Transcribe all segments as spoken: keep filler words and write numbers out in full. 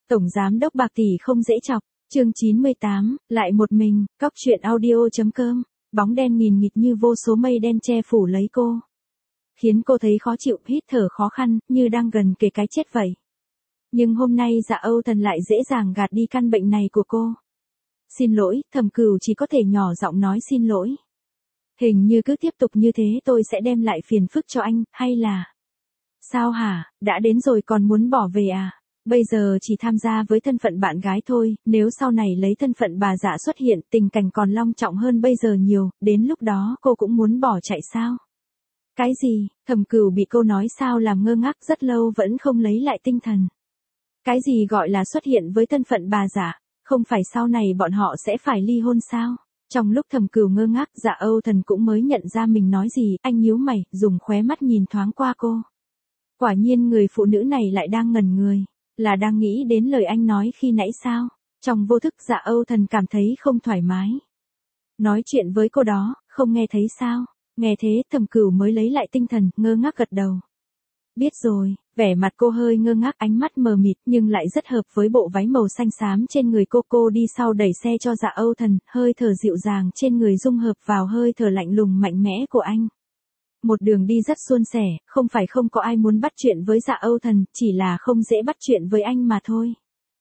Tổng giám đốc bạc tỷ không dễ chọc, chương chín mươi tám, lại một mình, cóc truyện audio.com, bóng đen nghìn nghịt như vô số mây đen che phủ lấy cô. Khiến cô thấy khó chịu, hít thở khó khăn, như đang gần kề cái chết vậy. Nhưng hôm nay Dạ Âu Thần lại dễ dàng gạt đi căn bệnh này của cô. Xin lỗi, Thẩm Cửu chỉ có thể nhỏ giọng nói xin lỗi. Hình như cứ tiếp tục như thế tôi sẽ đem lại phiền phức cho anh, hay là... Sao hả, đã đến rồi còn muốn bỏ về à? Bây giờ chỉ tham gia với thân phận bạn gái thôi, nếu sau này lấy thân phận bà Dạ xuất hiện, tình cảnh còn long trọng hơn bây giờ nhiều, đến lúc đó cô cũng muốn bỏ chạy sao? Cái gì? Thẩm Cửu bị cô nói sao làm ngơ ngác rất lâu vẫn không lấy lại tinh thần. Cái gì gọi là xuất hiện với thân phận bà Dạ? Không phải sau này bọn họ sẽ phải ly hôn sao? Trong lúc Thẩm Cửu ngơ ngác, Dạ Âu Thần cũng mới nhận ra mình nói gì, anh nhíu mày, dùng khóe mắt nhìn thoáng qua cô. Quả nhiên người phụ nữ này lại đang ngẩn người, là đang nghĩ đến lời anh nói khi nãy sao? Trong vô thức Dạ Âu Thần cảm thấy không thoải mái. Nói chuyện với cô đó, không nghe thấy sao? Nghe thế Thẩm Cửu mới lấy lại tinh thần, ngơ ngác gật đầu. Biết rồi, vẻ mặt cô hơi ngơ ngác, ánh mắt mờ mịt nhưng lại rất hợp với bộ váy màu xanh xám trên người cô. Cô đi sau đẩy xe cho Dạ Âu Thần, hơi thở dịu dàng trên người dung hợp vào hơi thở lạnh lùng mạnh mẽ của anh. Một đường đi rất suôn sẻ, không phải không có ai muốn bắt chuyện với Dạ Âu Thần, chỉ là không dễ bắt chuyện với anh mà thôi.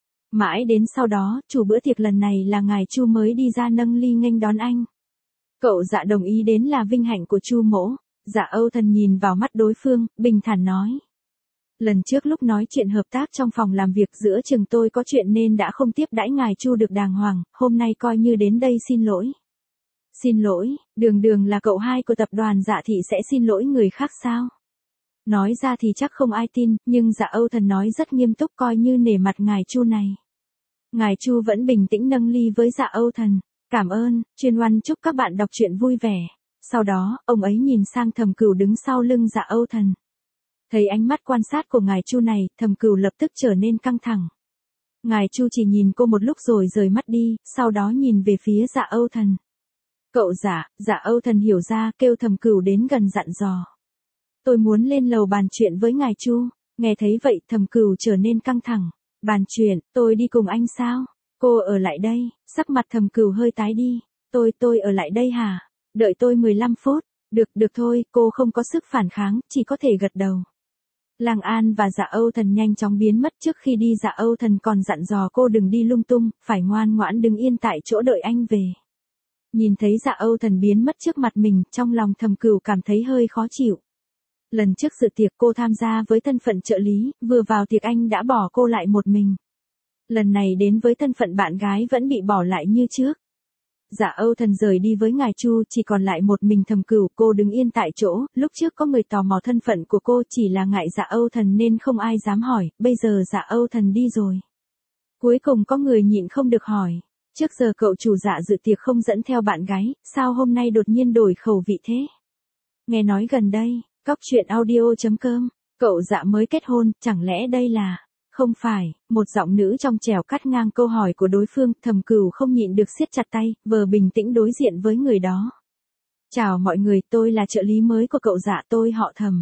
Mãi đến sau đó, chủ bữa tiệc lần này là ngài Chu mới đi ra nâng ly nghênh đón anh. Cậu Dạ đồng ý đến là vinh hạnh của Chu mỗ. Dạ Âu Thần nhìn vào mắt đối phương, bình thản nói. Lần trước lúc nói chuyện hợp tác trong phòng làm việc giữa chừng tôi có chuyện nên đã không tiếp đãi ngài Chu được đàng hoàng, hôm nay coi như đến đây xin lỗi. Xin lỗi, đường đường là cậu hai của tập đoàn Dạ thị sẽ xin lỗi người khác sao? Nói ra thì chắc không ai tin, nhưng Dạ Âu Thần nói rất nghiêm túc coi như nể mặt ngài Chu này. Ngài Chu vẫn bình tĩnh nâng ly với Dạ Âu Thần. Cảm ơn, chuyên oan chúc các bạn đọc truyện vui vẻ. Sau đó, ông ấy nhìn sang Thẩm Cửu đứng sau lưng Dạ Âu Thần. Thấy ánh mắt quan sát của ngài Chu này, Thẩm Cửu lập tức trở nên căng thẳng. Ngài Chu chỉ nhìn cô một lúc rồi rời mắt đi, sau đó nhìn về phía Dạ Âu Thần. Cậu Dạ, Dạ Âu Thần hiểu ra, kêu Thẩm Cửu đến gần dặn dò. Tôi muốn lên lầu bàn chuyện với ngài Chu. Nghe thấy vậy, Thẩm Cửu trở nên căng thẳng. Bàn chuyện, tôi đi cùng anh sao? Cô ở lại đây, sắc mặt Thẩm Cửu hơi tái đi. Tôi, tôi ở lại đây hả? Đợi tôi mười lăm phút. Được, được thôi, cô không có sức phản kháng, chỉ có thể gật đầu. Lang An và Dạ Âu Thần nhanh chóng biến mất. Trước khi đi Dạ Âu Thần còn dặn dò cô đừng đi lung tung, phải ngoan ngoãn đứng yên tại chỗ đợi anh về. Nhìn thấy Dạ Âu Thần biến mất trước mặt mình, trong lòng Thẩm Cửu cảm thấy hơi khó chịu. Lần trước dự tiệc cô tham gia với thân phận trợ lý, vừa vào tiệc anh đã bỏ cô lại một mình. Lần này đến với thân phận bạn gái vẫn bị bỏ lại như trước. Dạ Âu Thần rời đi với ngài Chu, chỉ còn lại một mình Thẩm Cửu. Cô đứng yên tại chỗ, lúc trước có người tò mò thân phận của cô, chỉ là ngại Dạ Âu Thần nên không ai dám hỏi, bây giờ Dạ Âu Thần đi rồi. Cuối cùng có người nhịn không được hỏi, trước giờ cậu chủ Dạ dự tiệc không dẫn theo bạn gái, sao hôm nay đột nhiên đổi khẩu vị thế? Nghe nói gần đây, cóc truyện audio.com, cậu Dạ mới kết hôn, chẳng lẽ đây là... Không phải, một giọng nữ trong trẻo cắt ngang câu hỏi của đối phương. Thẩm Cửu không nhịn được siết chặt tay, vờ bình tĩnh đối diện với người đó. Chào mọi người, tôi là trợ lý mới của cậu Dạ, tôi họ Thẩm.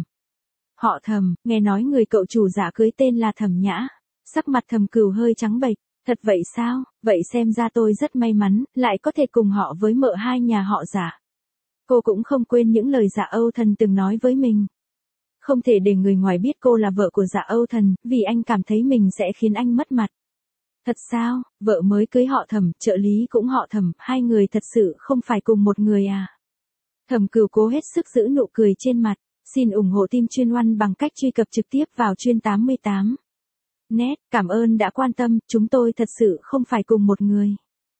Họ Thẩm, nghe nói người cậu chủ Dạ cưới tên là Thẩm Nhã. Sắc mặt Thẩm Cửu hơi trắng bệch. Thật vậy sao? Vậy xem ra tôi rất may mắn, lại có thể cùng họ với mợ hai nhà họ Dạ. Cô cũng không quên những lời Dạ Âu Thần từng nói với mình. Không thể để người ngoài biết cô là vợ của Dạ Âu Thần, vì anh cảm thấy mình sẽ khiến anh mất mặt. Thật sao, vợ mới cưới họ Thẩm, trợ lý cũng họ Thẩm, hai người thật sự không phải cùng một người à? Thẩm Cửu cố hết sức giữ nụ cười trên mặt. Xin ủng hộ team chuyên oan bằng cách truy cập trực tiếp vào chuyên tám mươi tám. Net, cảm ơn đã quan tâm, chúng tôi thật sự không phải cùng một người.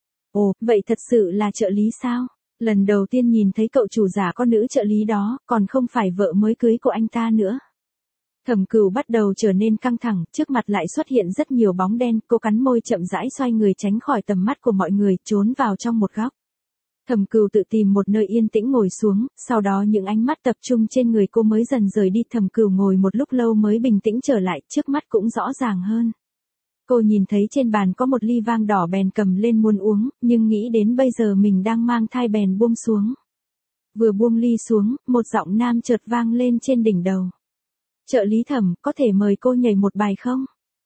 Ồ, vậy thật sự là trợ lý sao? Lần đầu tiên nhìn thấy cậu chủ Dạ có nữ trợ lý đó, còn không phải vợ mới cưới của anh ta nữa. Thẩm Cửu bắt đầu trở nên căng thẳng, trước mặt lại xuất hiện rất nhiều bóng đen, cô cắn môi chậm rãi xoay người tránh khỏi tầm mắt của mọi người, trốn vào trong một góc. Thẩm Cửu tự tìm một nơi yên tĩnh ngồi xuống, sau đó những ánh mắt tập trung trên người cô mới dần rời đi. Thẩm Cửu ngồi một lúc lâu mới bình tĩnh trở lại, trước mắt cũng rõ ràng hơn. Cô nhìn thấy trên bàn có một ly vang đỏ bèn cầm lên muốn uống, nhưng nghĩ đến bây giờ mình đang mang thai bèn buông xuống. Vừa buông ly xuống, một giọng nam chợt vang lên trên đỉnh đầu. Trợ lý Thẩm, có thể mời cô nhảy một bài không?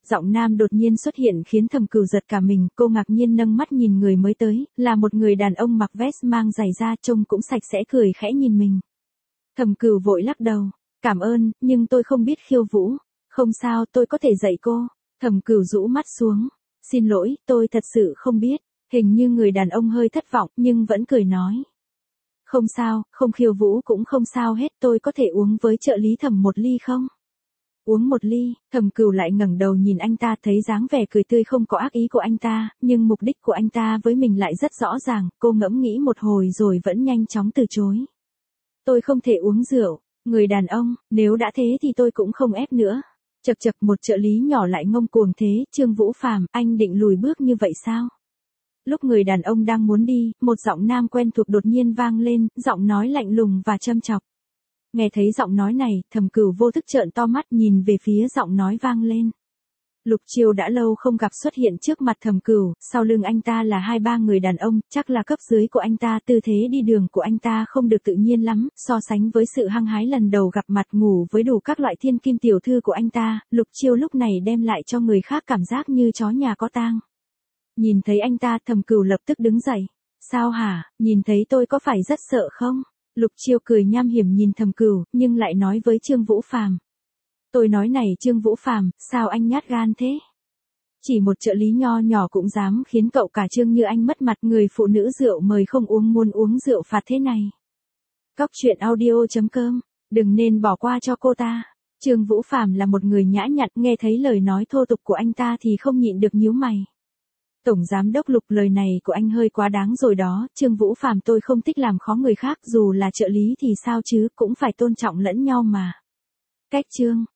giọng nam đột nhiên xuất hiện khiến Thẩm Cửu giật cả mình, cô ngạc nhiên nâng mắt nhìn người mới tới, là một người đàn ông mặc vest mang giày da trông cũng sạch sẽ cười khẽ nhìn mình. Thẩm Cửu vội lắc đầu, cảm ơn, nhưng tôi không biết khiêu vũ. Không sao, tôi có thể dạy cô. Thẩm Cửu rũ mắt xuống, xin lỗi, tôi thật sự không biết. Hình như người đàn ông hơi thất vọng nhưng vẫn cười nói. Không sao, không khiêu vũ cũng không sao hết, tôi có thể uống với trợ lý Thẩm một ly không? Uống một ly, Thẩm Cửu lại ngẩng đầu nhìn anh ta, thấy dáng vẻ cười tươi không có ác ý của anh ta, nhưng mục đích của anh ta với mình lại rất rõ ràng, cô ngẫm nghĩ một hồi rồi vẫn nhanh chóng từ chối. Tôi không thể uống rượu, người đàn ông, nếu đã thế thì tôi cũng không ép nữa. Chậc chậc, một trợ lý nhỏ lại ngông cuồng thế, Trương Vũ Phàm, anh định lùi bước như vậy sao? Lúc người đàn ông đang muốn đi, một giọng nam quen thuộc đột nhiên vang lên, giọng nói lạnh lùng và châm chọc. Nghe thấy giọng nói này, Thẩm Cửu vô thức trợn to mắt nhìn về phía giọng nói vang lên. Lục Chiêu đã lâu không gặp xuất hiện trước mặt Thẩm Cửu, sau lưng anh ta là hai ba người đàn ông, chắc là cấp dưới của anh ta, tư thế đi đường của anh ta không được tự nhiên lắm, so sánh với sự hăng hái lần đầu gặp mặt ngủ với đủ các loại thiên kim tiểu thư của anh ta, Lục Chiêu lúc này đem lại cho người khác cảm giác như chó nhà có tang. Nhìn thấy anh ta, Thẩm Cửu lập tức đứng dậy. Sao hả, nhìn thấy tôi có phải rất sợ không? Lục Chiêu cười nham hiểm nhìn Thẩm Cửu, nhưng lại nói với Trương Vũ Phàm. Tôi nói này Trương Vũ Phàm, sao anh nhát gan thế? Chỉ một trợ lý nho nhỏ cũng dám khiến cậu cả Trương như anh mất mặt, người phụ nữ rượu mời không uống muốn uống rượu phạt thế này. Cóc truyện audio chấm com, đừng nên bỏ qua cho cô ta. Trương Vũ Phàm là một người nhã nhặn, nghe thấy lời nói thô tục của anh ta thì không nhịn được nhíu mày. Tổng giám đốc Lục, lời này của anh hơi quá đáng rồi đó, Trương Vũ Phàm, tôi không thích làm khó người khác, dù là trợ lý thì sao chứ, cũng phải tôn trọng lẫn nhau mà. Cách Trương